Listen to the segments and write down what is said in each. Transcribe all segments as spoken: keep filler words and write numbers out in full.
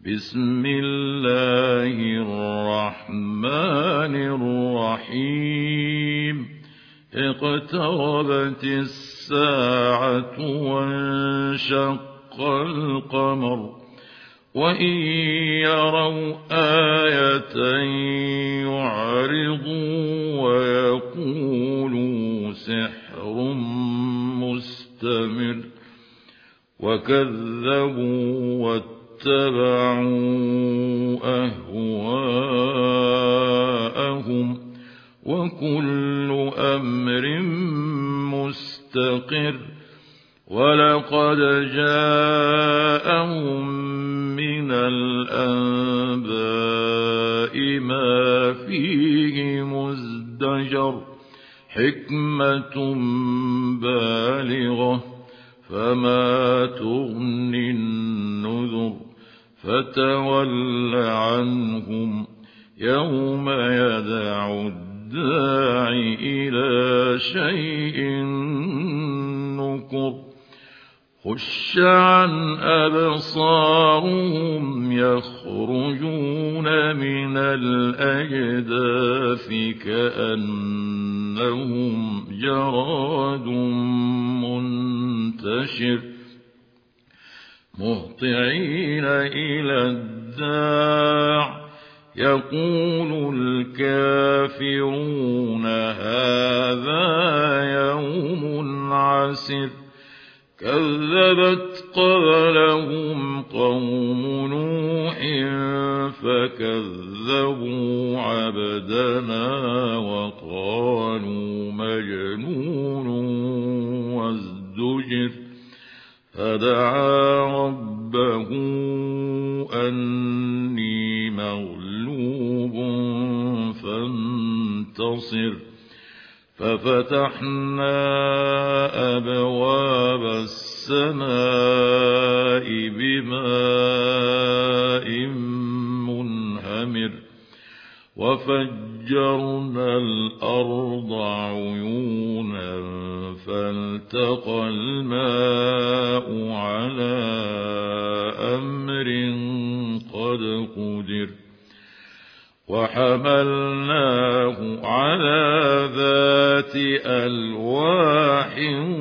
بسم الله الرحمن الرحيم اقتربت الساعة وانشق القمر وإن يروا آية يعرضوا ويقولوا سحر مستمر وكذبوا واتبعوا أهواءهم وكل أمر مستقر ولقد جاءهم من الأنباء ما فيه مزدجر حكمة بالغة فما تغني النذر فتول عنهم يوم يدعو الداعي إلى شيء نكر خش عن أبصارهم يخرجون من الأجداث كأنهم جراد منتشر مهطعين إلى الداع يقول الكافرون هذا يوم عسر كذبت قبلهم قوم نوح فكذبوا عبدنا وقالوا مجنون وازدجر فدعا ربه أني مغلوب فانتصر ففتحنا أبواب السماء بماء منهمر وفجرنا الأرض عيونا فالتقى الماء على أمر قد قدر وحملناه على ذات ألواح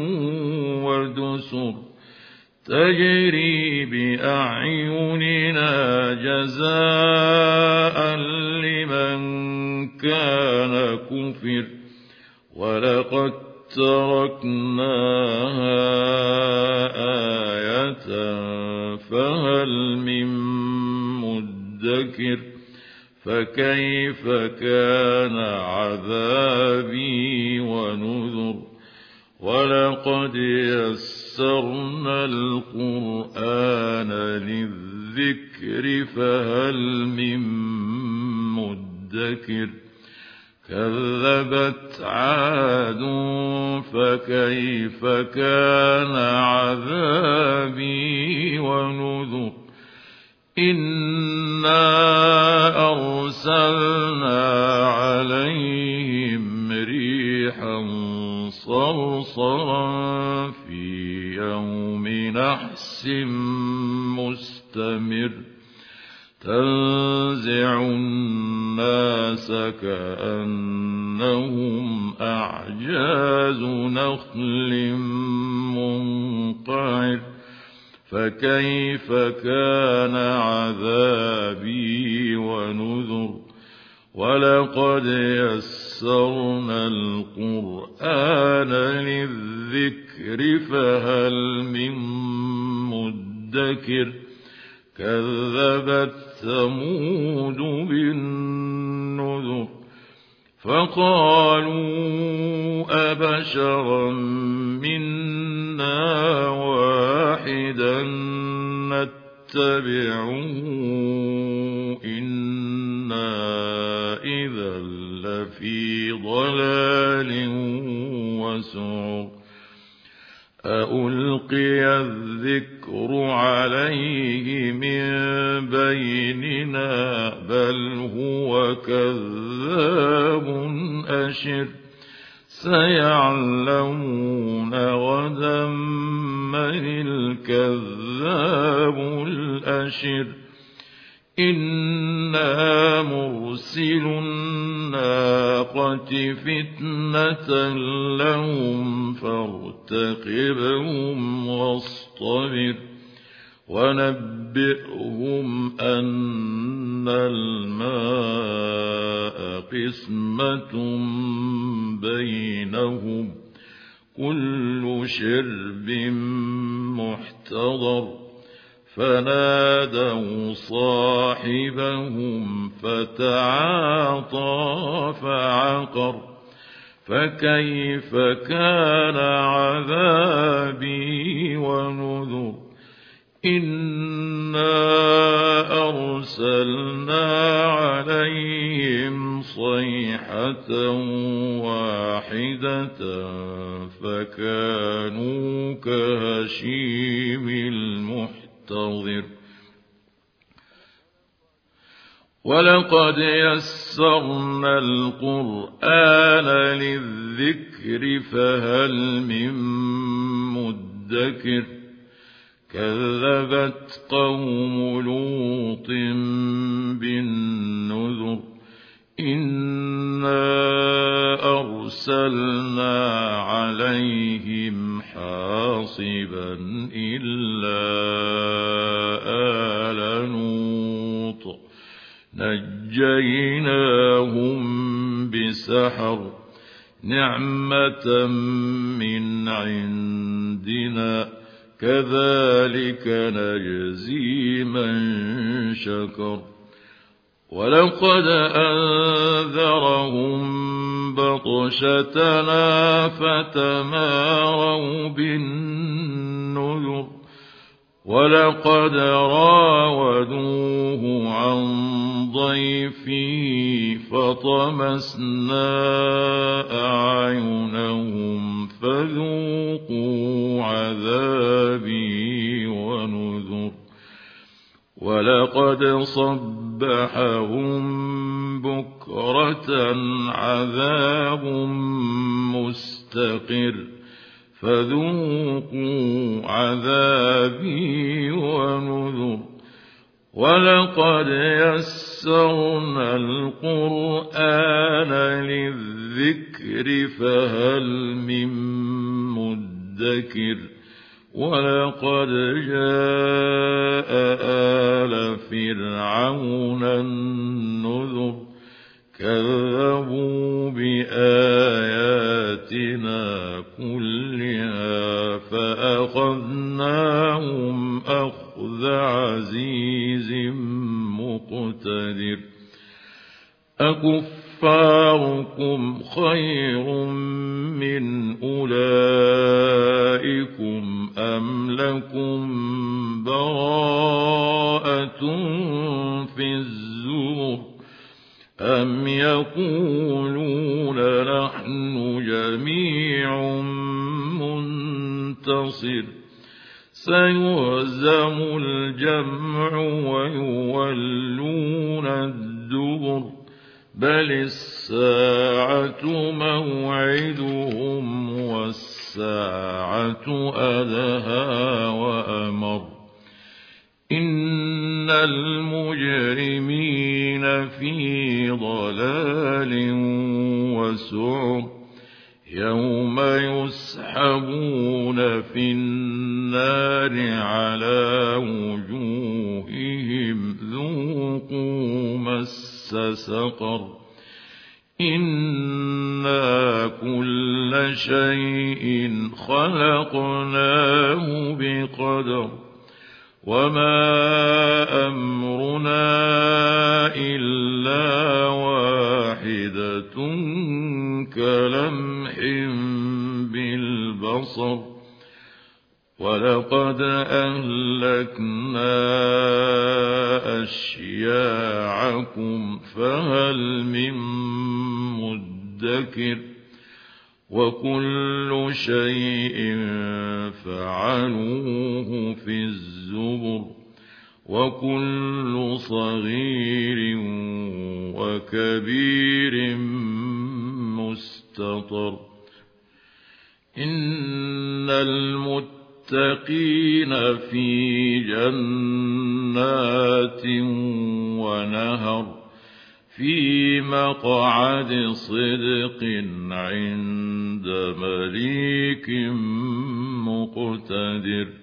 ودسر تجري بأعيننا جزاء لمن كان كفر ولقد تركناها آية فهل من مدكر فكيف كان عذابي ونذر ولقد يسرنا القرآن للذكر فهل من مدكر كذبت عاد فكيف كان عذابي ونذر إنا أرسلنا عليهم ريحا صرصرا في يوم نحس مستمر تنزع الناس كأنهم أعجاز نخل منقعر فكيف كان عذابي ونذر ولقد يسرنا القرآن للذكر فهل من مدكر كذبت ثمود بالنذر فقالوا أبشرا منا واحدا نتبعه إنا إذا لفي ضلال وسعر أألقي الذكر عليه من بيننا بل هو كذاب أشر سيعلمون غدا من الكذاب الأشر إنا مرسل الناقة فتنة لهم فارتقبهم واصطبر ونبئهم أن الماء قسمة بينهم كل شرب محتضر فنادوا صاحبهم فتعاطى فعقر فكيف كان عذابي ونذر إنا أرسلنا عليهم صيحة واحدة فكانوا كهشيم المحتضر ولقد يسرنا القرآن للذكر فهل من مدكر كذبت قوم لوط بالنذر إنا أرسلنا عليهم حاصبا إلا آل لوط نجيناهم بسحر نعمة من عندنا كذلك نجزي من شكر ولقد أنذرهم بطشتنا فتماروا بالنذر ولقد راودوه عن ضيفه فطمسنا أعينهم فذوقوا عذابي ونذر ولقد صبحهم بكرة عذاب مستقر فذوقوا عذابي ونذر ولقد يسرنا القرآن للذكر فهل من مدكر ولقد جاء آل فرعون النذر كذبوا بآياتنا كلها فأخذناهم أخذ عزيز مقتدر أكفاركم خير من أولئكم أم لكم براءة في الزبر أم يقولون نحن جميع منتصر سيهزم الجمع ويولون الدبر بل الساعة موعدهم والساعة أدهى وأمر إن المجرمين في ضلال وسعر يوم يسحبون في النار على وجوههم ذوقوا مس سقر إنا كل شيء خلقناه بقدر وما أمرنا إلا واحدة كلمح بالبصر ولقد أهلكنا أشياعكم فهل من مدكر وكل شيء فعلوه في الزبر وكل صغير وكبير مستطر إن المتقين في جنات ونهر في مقعد صدق عند مليك مقتدر.